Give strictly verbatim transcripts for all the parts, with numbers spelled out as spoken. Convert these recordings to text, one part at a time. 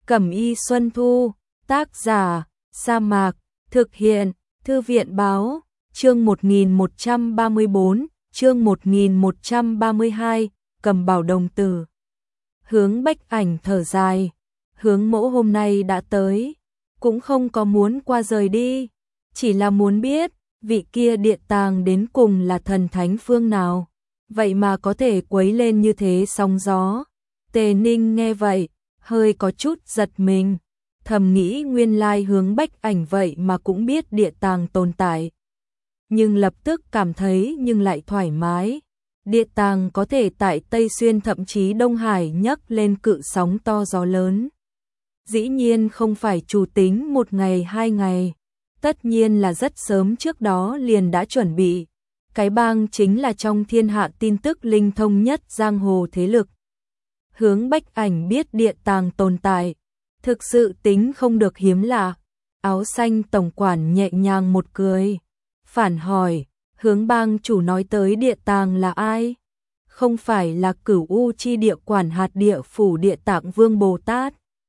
Cẩm y Xuân Thu, tác giả, Sa Mạc, thực hiện, Thư viện báo, chương một nghìn một trăm ba mươi bốn, chương một nghìn một trăm ba mươi hai, cầm bảo đồng tử. Hướng Bách Ảnh thở dài, Hướng Mỗ hôm nay đã tới, cũng không có muốn qua rời đi, chỉ là muốn biết, vị kia địa tàng đến cùng là thần thánh phương nào, vậy mà có thể quấy lên như thế sóng gió. Tề Ninh nghe vậy, hơi có chút giật mình, thầm nghĩ nguyên lai Hướng Bách Ảnh vậy mà cũng biết địa tàng tồn tại. Nhưng lập tức cảm thấy nhưng lại thoải mái. Địa tàng có thể tại Tây Xuyên thậm chí Đông Hải nhấc lên cự sóng to gió lớn. Dĩ nhiên không phải chủ tính một ngày hai ngày, tất nhiên là rất sớm trước đó liền đã chuẩn bị. Cái bang chính là trong thiên hạ tin tức linh thông nhất giang hồ thế lực. Hướng Bách Ảnh biết địa tàng tồn tại, thực sự tính không được hiếm lạ. Áo xanh tổng quản nhẹ nhàng một cười, phản hỏi, Hướng bang chủ nói tới địa tàng là ai? Không phải là Cửu U chi địa quản hạt địa phủ Địa Tạng Vương Bồ Tát?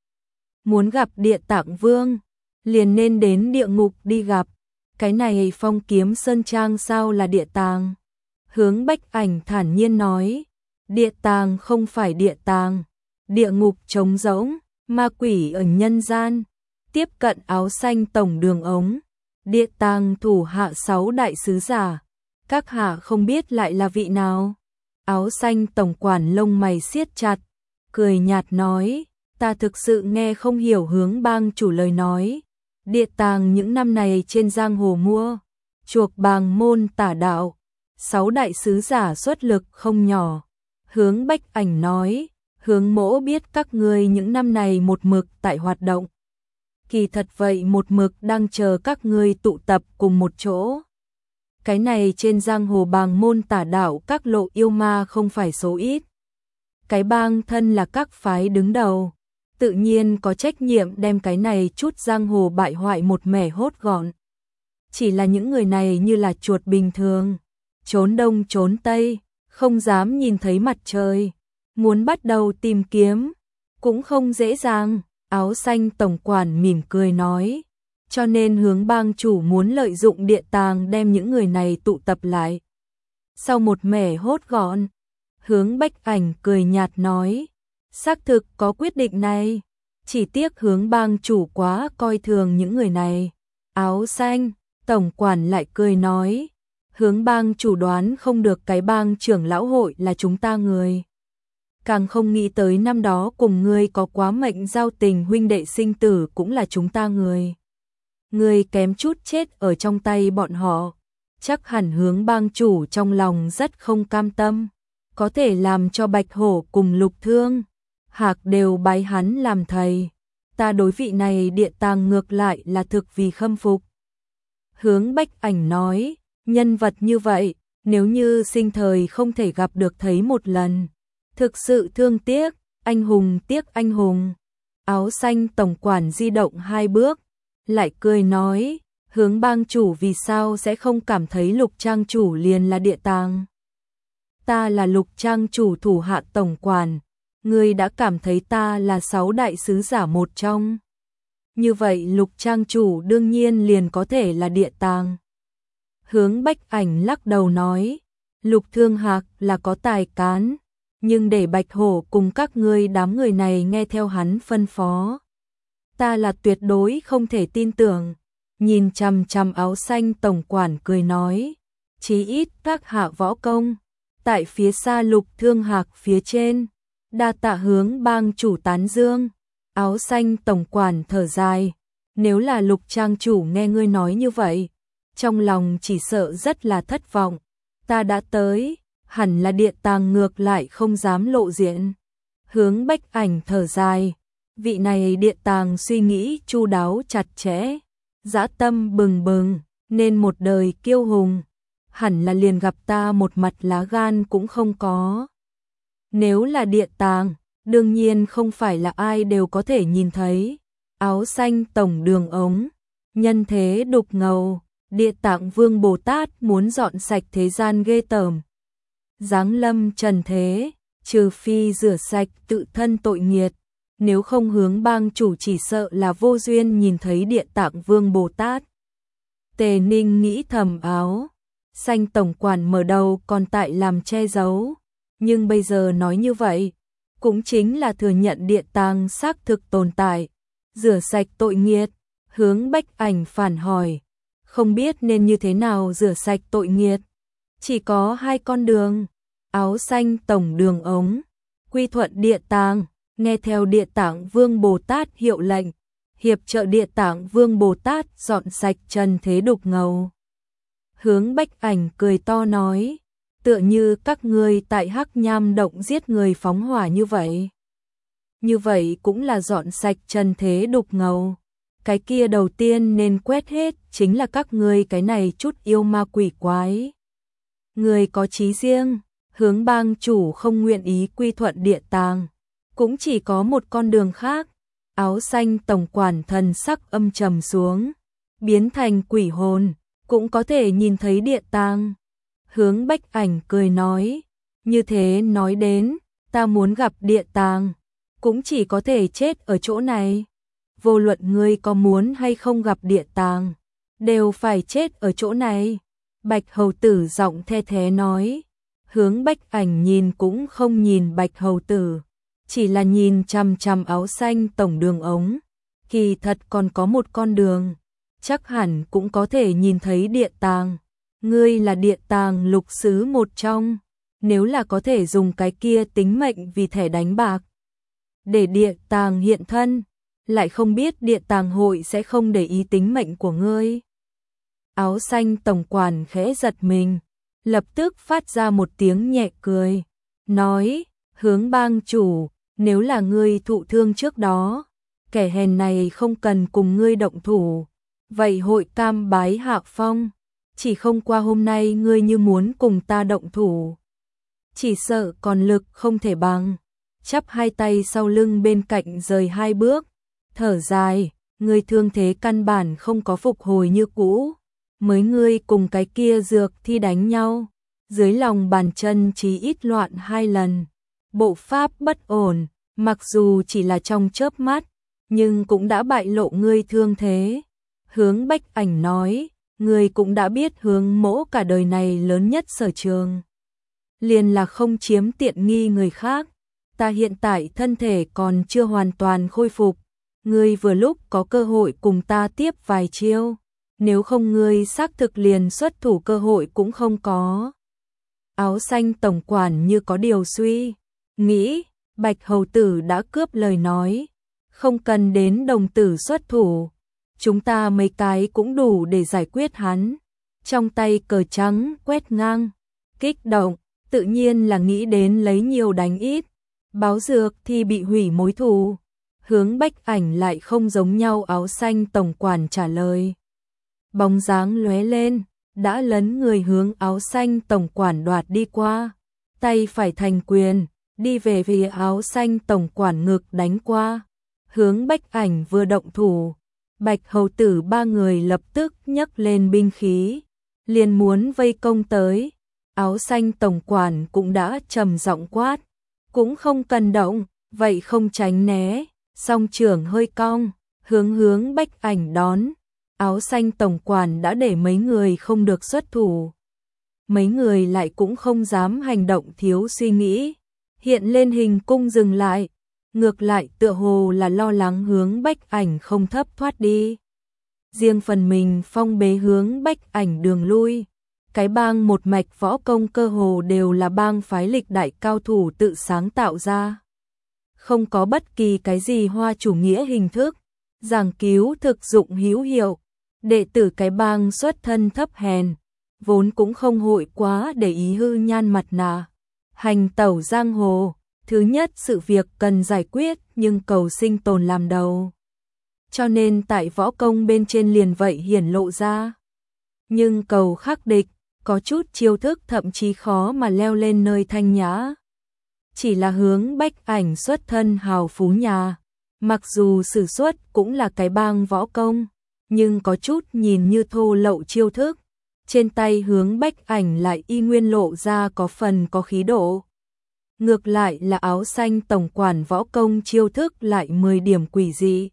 Muốn gặp Địa Tạng Vương, liền nên đến địa ngục đi gặp. Cái này Phong Kiếm Sơn Trang sao là địa tàng? Hướng Bách Ảnh thản nhiên nói, địa tàng không phải địa tàng, địa ngục trống rỗng, ma quỷ ở nhân gian. Tiếp cận áo xanh tổng đường ống, địa tàng thủ hạ sáu đại sứ giả, các hạ không biết lại là vị nào? Áo xanh tổng quản lông mày siết chặt, cười nhạt nói, ta thực sự nghe không hiểu Hướng bang chủ lời nói. Địa tàng những năm này trên giang hồ mua, chuộc bàng môn tả đạo, sáu đại sứ giả xuất lực không nhỏ. Hướng Bách Ảnh nói, Hướng Mỗ biết các ngươi những năm này một mực tại hoạt động. Kỳ thật vậy một mực đang chờ các ngươi tụ tập cùng một chỗ. Cái này trên giang hồ bàng môn tả đạo các lộ yêu ma không phải số ít. Cái bang thân là các phái đứng đầu, tự nhiên có trách nhiệm đem cái này chút giang hồ bại hoại một mẻ hốt gọn. Chỉ là những người này như là chuột bình thường, trốn đông trốn tây, không dám nhìn thấy mặt trời, muốn bắt đầu tìm kiếm, cũng không dễ dàng. Áo xanh tổng quản mỉm cười nói, cho nên Hướng bang chủ muốn lợi dụng địa tàng đem những người này tụ tập lại. Sau một mẻ hốt gọn, Hướng Bách Ảnh cười nhạt nói, xác thực có quyết định này, chỉ tiếc Hướng bang chủ quá coi thường những người này. Áo xanh tổng quản lại cười nói, Hướng bang chủ đoán không được cái bang trưởng lão hội là chúng ta người. Càng không nghĩ tới năm đó cùng ngươi có quá mệnh giao tình huynh đệ sinh tử cũng là chúng ta người. Ngươi kém chút chết ở trong tay bọn họ, chắc hẳn Hướng bang chủ trong lòng rất không cam tâm, có thể làm cho Bạch Hổ cùng Lục Thương, Hạc đều bái hắn làm thầy. Ta đối vị này địa tàng ngược lại là thực vì khâm phục. Hướng Bách Ảnh nói, nhân vật như vậy, nếu như sinh thời không thể gặp được thấy một lần, thực sự thương tiếc, anh hùng tiếc anh hùng. Áo xanh tổng quản di động hai bước, lại cười nói, Hướng bang chủ vì sao sẽ không cảm thấy Lục trang chủ liền là địa tàng? Ta là Lục trang chủ thủ hạ tổng quản, ngươi đã cảm thấy ta là sáu đại sứ giả một trong. Như vậy Lục trang chủ đương nhiên liền có thể là địa tàng. Hướng Bách Ảnh lắc đầu nói, Lục Thương Hạc là có tài cán, nhưng để Bạch Hổ cùng các ngươi đám người này nghe theo hắn phân phó, ta là tuyệt đối không thể tin tưởng. Nhìn chằm chằm áo xanh tổng quản cười nói, chí ít các hạ võ công tại phía xa Lục Thương Hạc phía trên, đa tạ Hướng bang chủ tán dương. Áo xanh tổng quản thở dài, nếu là Lục trang chủ nghe ngươi nói như vậy, trong lòng chỉ sợ rất là thất vọng. Ta đã tới, hẳn là địa tàng ngược lại không dám lộ diện. Hướng Bách Ảnh thở dài, vị này địa tàng suy nghĩ chu đáo chặt chẽ, dã tâm bừng bừng, nên một đời kiêu hùng, hẳn là liền gặp ta một mặt lá gan cũng không có. Nếu là địa tàng, đương nhiên không phải là ai đều có thể nhìn thấy. Áo xanh tổng đường ống, nhân thế đục ngầu, Địa Tạng Vương Bồ Tát muốn dọn sạch thế gian ghê tởm, giáng lâm trần thế, trừ phi rửa sạch tự thân tội nghiệt, nếu không hướng bang chủ chỉ sợ là vô duyên nhìn thấy Địa Tạng Vương Bồ Tát. Tề Ninh nghĩ thầm áo xanh tổng quản mở đầu còn tại làm che giấu, nhưng bây giờ nói như vậy, cũng chính là thừa nhận Địa Tàng xác thực tồn tại, rửa sạch tội nghiệt. Hướng Bách Ảnh phản hỏi, không biết nên như thế nào rửa sạch tội nghiệt. Chỉ có hai con đường, áo xanh tổng đường ống, quy thuận Địa Tàng, nghe theo Địa Tạng Vương Bồ Tát hiệu lệnh, hiệp trợ Địa Tạng Vương Bồ Tát dọn sạch trần thế đục ngầu. Hướng Bách Ảnh cười to nói, tựa như các ngươi tại Hắc Nham động giết người phóng hỏa như vậy. Như vậy cũng là dọn sạch trần thế đục ngầu. Cái kia đầu tiên nên quét hết chính là các ngươi cái này chút yêu ma quỷ quái. Người có chí riêng, hướng bang chủ không nguyện ý quy thuận Địa Tàng, cũng chỉ có một con đường khác. Áo xanh tổng quản thần sắc âm trầm xuống, biến thành quỷ hồn, cũng có thể nhìn thấy Địa Tàng. Hướng Bách Ảnh cười nói, như thế nói đến, ta muốn gặp Địa Tàng, cũng chỉ có thể chết ở chỗ này. Vô luận ngươi có muốn hay không gặp Địa Tàng, đều phải chết ở chỗ này. Bạch Hầu Tử giọng the thế nói. Hướng Bách Ảnh nhìn cũng không nhìn Bạch Hầu Tử, chỉ là nhìn chằm chằm áo xanh tổng đường ống. Kỳ thật còn có một con đường, chắc hẳn cũng có thể nhìn thấy Địa Tàng. Ngươi là Địa Tàng lục sứ một trong, nếu là có thể dùng cái kia tính mệnh vì thẻ đánh bạc để Địa Tàng hiện thân, lại không biết Địa Tàng hội sẽ không để ý tính mệnh của ngươi. Áo xanh tổng quản khẽ giật mình, lập tức phát ra một tiếng nhẹ cười, nói, hướng bang chủ, nếu là ngươi thụ thương trước đó, kẻ hèn này không cần cùng ngươi động thủ, vậy hội cam bái hạ phong, chỉ không qua hôm nay ngươi như muốn cùng ta động thủ, chỉ sợ còn lực không thể bằng. Chắp hai tay sau lưng bên cạnh rời hai bước, thở dài, ngươi thương thế căn bản không có phục hồi như cũ, mới ngươi cùng cái kia dược thi đánh nhau, dưới lòng bàn chân chí ít loạn hai lần, bộ pháp bất ổn, mặc dù chỉ là trong chớp mắt, nhưng cũng đã bại lộ ngươi thương thế. Hướng Bách Ảnh nói, ngươi cũng đã biết hướng mỗ cả đời này lớn nhất sở trường, liền là không chiếm tiện nghi người khác. Ta hiện tại thân thể còn chưa hoàn toàn khôi phục, ngươi vừa lúc có cơ hội cùng ta tiếp vài chiêu, nếu không ngươi xác thực liền xuất thủ cơ hội cũng không có. Áo xanh tổng quản như có điều suy nghĩ, Bạch Hầu Tử đã cướp lời nói, không cần đến đồng tử xuất thủ, chúng ta mấy cái cũng đủ để giải quyết hắn. Trong tay cờ trắng quét ngang, kích động, tự nhiên là nghĩ đến lấy nhiều đánh ít. Báo dược thì bị hủy mối thù. Hướng Bách Ảnh lại không giống nhau. Áo xanh tổng quản trả lời. Bóng dáng lóe lên, đã lấn người hướng áo xanh tổng quản đoạt đi qua, tay phải thành quyền, đi về phía áo xanh tổng quản ngực đánh qua. Hướng Bách Ảnh vừa động thủ, Bạch Hầu Tử ba người lập tức nhấc lên binh khí, liền muốn vây công tới. Áo xanh tổng quản cũng đã trầm giọng quát, cũng không cần động, vậy không tránh né, song trưởng hơi cong, hướng hướng Bách Ảnh đón. Áo xanh tổng quản đã để mấy người không được xuất thủ. Mấy người lại cũng không dám hành động thiếu suy nghĩ, hiện lên hình cung dừng lại, ngược lại tựa hồ là lo lắng hướng Bách Ảnh không thấp thoát đi. Riêng phần mình phong bế hướng Bách Ảnh đường lui. Cái bang một mạch võ công cơ hồ đều là bang phái lịch đại cao thủ tự sáng tạo ra. Không có bất kỳ cái gì hoa chủ nghĩa hình thức, giảng cứu thực dụng hữu hiệu. Đệ tử cái bang xuất thân thấp hèn, vốn cũng không hội quá để ý hư nhan mặt nạ. Hành tẩu giang hồ, thứ nhất sự việc cần giải quyết nhưng cầu sinh tồn làm đầu. Cho nên tại võ công bên trên liền vậy hiển lộ ra. Nhưng cầu khắc địch, có chút chiêu thức thậm chí khó mà leo lên nơi thanh nhã. Chỉ là hướng Bách Ảnh xuất thân hào phú nhà, mặc dù sử xuất cũng là cái bang võ công, nhưng có chút nhìn như thô lậu chiêu thức, trên tay hướng Bách Ảnh lại y nguyên lộ ra có phần có khí độ. Ngược lại là áo xanh tổng quản võ công chiêu thức lại mười điểm quỷ dị.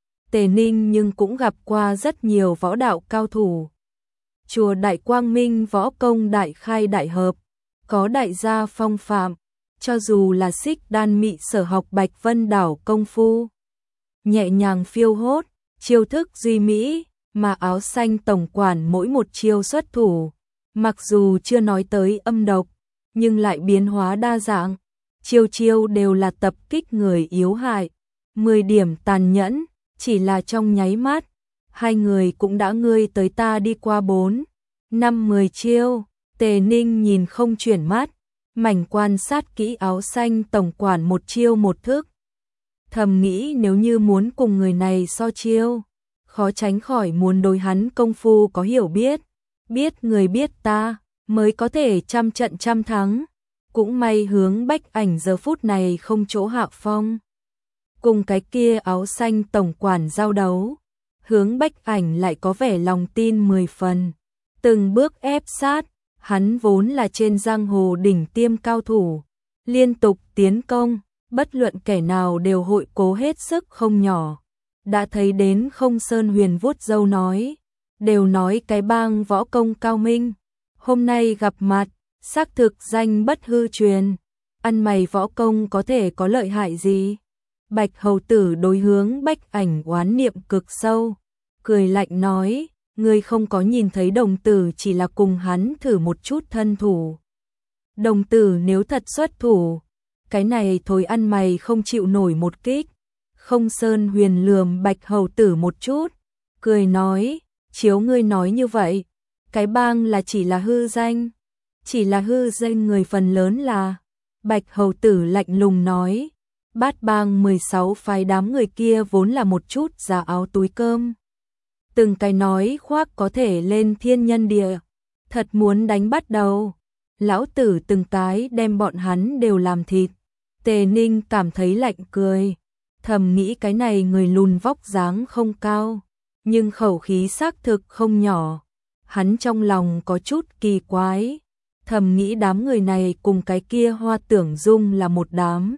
Tề Ninh nhưng cũng gặp qua rất nhiều võ đạo cao thủ. Chùa Đại Quang Minh võ công đại khai đại hợp, có đại gia phong phạm, cho dù là Xích Đan Mị Sở học Bạch Vân Đảo công phu. Nhẹ nhàng phiêu hốt, chiêu thức duy mỹ, mà áo xanh tổng quản mỗi một chiêu xuất thủ. Mặc dù chưa nói tới âm độc, nhưng lại biến hóa đa dạng, chiêu chiêu đều là tập kích người yếu hại, mười điểm tàn nhẫn, chỉ là trong nháy mắt, hai người cũng đã ngươi tới ta đi qua bốn, năm mười chiêu. Tề Ninh nhìn không chuyển mắt, mảnh quan sát kỹ áo xanh tổng quản một chiêu một thức. Thầm nghĩ nếu như muốn cùng người này so chiêu, khó tránh khỏi muốn đối hắn công phu có hiểu biết, biết người biết ta, mới có thể trăm trận trăm thắng. Cũng may Hướng Bách Ảnh giờ phút này không chỗ hạ phong. Cùng cái kia áo xanh tổng quản giao đấu, Hướng Bách Ảnh lại có vẻ lòng tin mười phần, từng bước ép sát. Hắn vốn là trên giang hồ đỉnh tiêm cao thủ, liên tục tiến công, bất luận kẻ nào đều hội cố hết sức không nhỏ. Đã thấy đến Không Sơn Huyền vuốt râu nói, đều nói cái bang võ công cao minh, hôm nay gặp mặt, xác thực danh bất hư truyền, ăn mày võ công có thể có lợi hại gì. Bạch hầu tử đối Hướng Bách Ảnh oán niệm cực sâu, cười lạnh nói, ngươi không có nhìn thấy đồng tử chỉ là cùng hắn thử một chút thân thủ. Đồng tử nếu thật xuất thủ, cái này thối ăn mày không chịu nổi một kích. Không Sơn Huyền lườm Bạch hầu tử một chút, cười nói, chiếu ngươi nói như vậy, cái bang là chỉ là hư danh, chỉ là hư danh người phần lớn là. Bạch hầu tử lạnh lùng nói, Bát bang mười sáu phái đám người kia vốn là một chút giả áo túi cơm. Từng cái nói khoác có thể lên thiên nhân địa, thật muốn đánh bắt đầu, lão tử từng cái đem bọn hắn đều làm thịt. Tề Ninh cảm thấy lạnh cười, thầm nghĩ cái này người lùn vóc dáng không cao, nhưng khẩu khí xác thực không nhỏ. Hắn trong lòng có chút kỳ quái, thầm nghĩ đám người này cùng cái kia Hoa Tưởng Dung là một đám.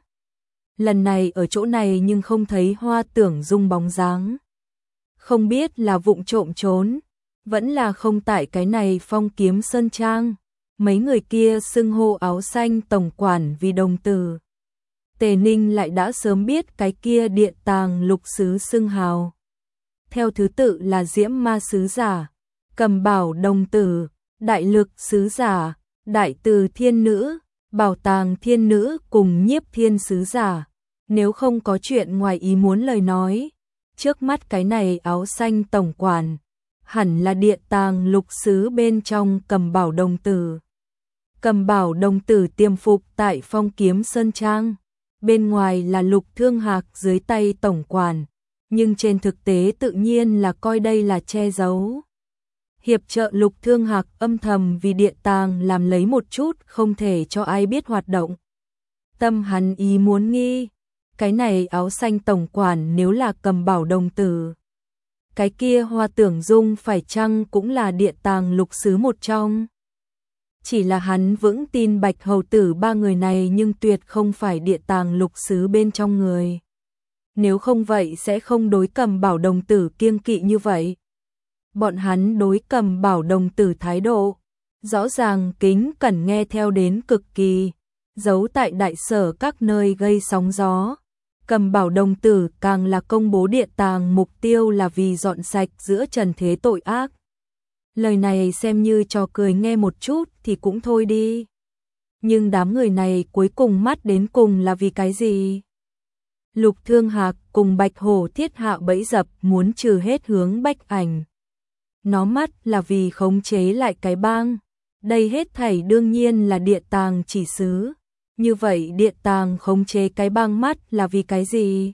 Lần này ở chỗ này nhưng không thấy Hoa Tưởng Dung bóng dáng. Không biết là vụng trộm trốn, vẫn là không tại cái này Phong Kiếm Sơn Trang. Mấy người kia xưng hô áo xanh tổng quản vì đồng tử. Tề Ninh lại đã sớm biết cái kia Địa Tàng Lục Sứ xưng hào. Theo thứ tự là Diễm Ma Sứ Giả, Cầm Bảo Đồng Tử, Đại Lực Sứ Giả, Đại Từ Thiên Nữ, Bảo Tàng Thiên Nữ cùng Nhiếp Thiên Sứ Giả. Nếu không có chuyện ngoài ý muốn lời nói, trước mắt cái này áo xanh tổng quản, hẳn là Địa Tàng Lục Sứ bên trong Cầm Bảo Đồng Tử. Cầm Bảo Đồng Tử tiềm phục tại Phong Kiếm Sơn Trang, bên ngoài là Lục Thương Hạc dưới tay tổng quản, nhưng trên thực tế tự nhiên là coi đây là che giấu. Hiệp trợ Lục Thương Hạc âm thầm vì Địa Tàng làm lấy một chút không thể cho ai biết hoạt động. Tâm hắn ý muốn nghi, cái này áo xanh tổng quản nếu là Cầm Bảo Đồng Tử, cái kia Hoa Tưởng Dung phải chăng cũng là Địa Tàng Lục Sứ một trong. Chỉ là hắn vững tin Bạch hầu tử ba người này nhưng tuyệt không phải Địa Tàng Lục Sứ bên trong người. Nếu không vậy sẽ không đối Cầm Bảo Đồng Tử kiêng kỵ như vậy. Bọn hắn đối Cầm Bảo Đồng Tử thái độ, rõ ràng kính cẩn nghe theo đến cực kỳ, giấu tại đại sở các nơi gây sóng gió. Cầm Bảo Đồng Tử càng là công bố Địa Tàng mục tiêu là vì dọn sạch giữa trần thế tội ác. Lời này xem như trò cười nghe một chút thì cũng thôi đi. Nhưng đám người này cuối cùng mắt đến cùng là vì cái gì? Lục Thương Hạc cùng Bạch Hổ thiết hạ bẫy dập muốn trừ hết Hướng Bách Ảnh. Nó mắt là vì khống chế lại cái bang. Đây hết thảy đương nhiên là Địa Tàng chỉ xứ. Như vậy Địa Tàng khống chế cái bang mắt là vì cái gì?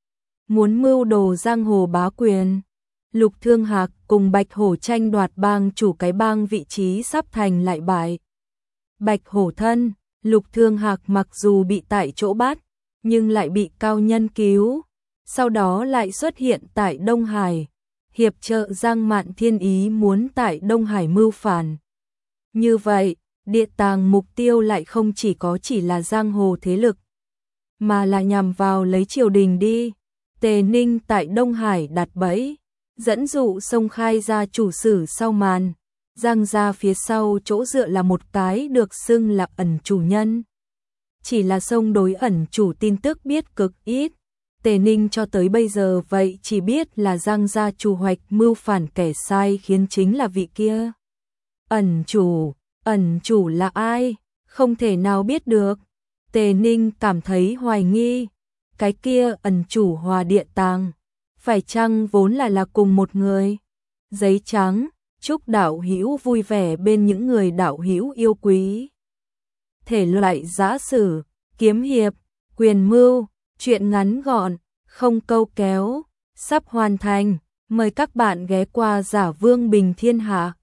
Muốn mưu đồ giang hồ bá quyền. Lục Thương Hạc cùng Bạch Hổ tranh đoạt bang chủ cái bang vị trí sắp thành lại bại. Bạch Hổ thân, Lục Thương Hạc mặc dù bị tại chỗ bắt, nhưng lại bị cao nhân cứu. Sau đó lại xuất hiện tại Đông Hải, hiệp trợ Giang Mạn Thiên ý muốn tại Đông Hải mưu phản. Như vậy, Địa tàng mục tiêu lại không chỉ có chỉ là giang hồ thế lực, mà là nhằm vào lấy triều đình đi. Tề Ninh tại Đông Hải đặt bẫy, dẫn dụ Sông Khai ra chủ sử sau màn, Giang gia phía sau chỗ dựa là một cái được xưng là ẩn chủ nhân. Chỉ là Sông đối ẩn chủ tin tức biết cực ít, Tề Ninh cho tới bây giờ vậy chỉ biết là Giang gia chủ hoạch mưu phản kẻ sai khiến chính là vị kia. Ẩn chủ, ẩn chủ là ai? Không thể nào biết được. Tề Ninh cảm thấy hoài nghi, cái kia ẩn chủ Hòa Địa Tàng, phải chăng vốn là là cùng một người? Giấy trắng, chúc đạo hữu vui vẻ bên những người đạo hữu yêu quý. Thể loại giã sử, kiếm hiệp, quyền mưu, truyện ngắn gọn, không câu kéo, sắp hoàn thành. Mời các bạn ghé qua Giả Vương Bình Thiên Hạ.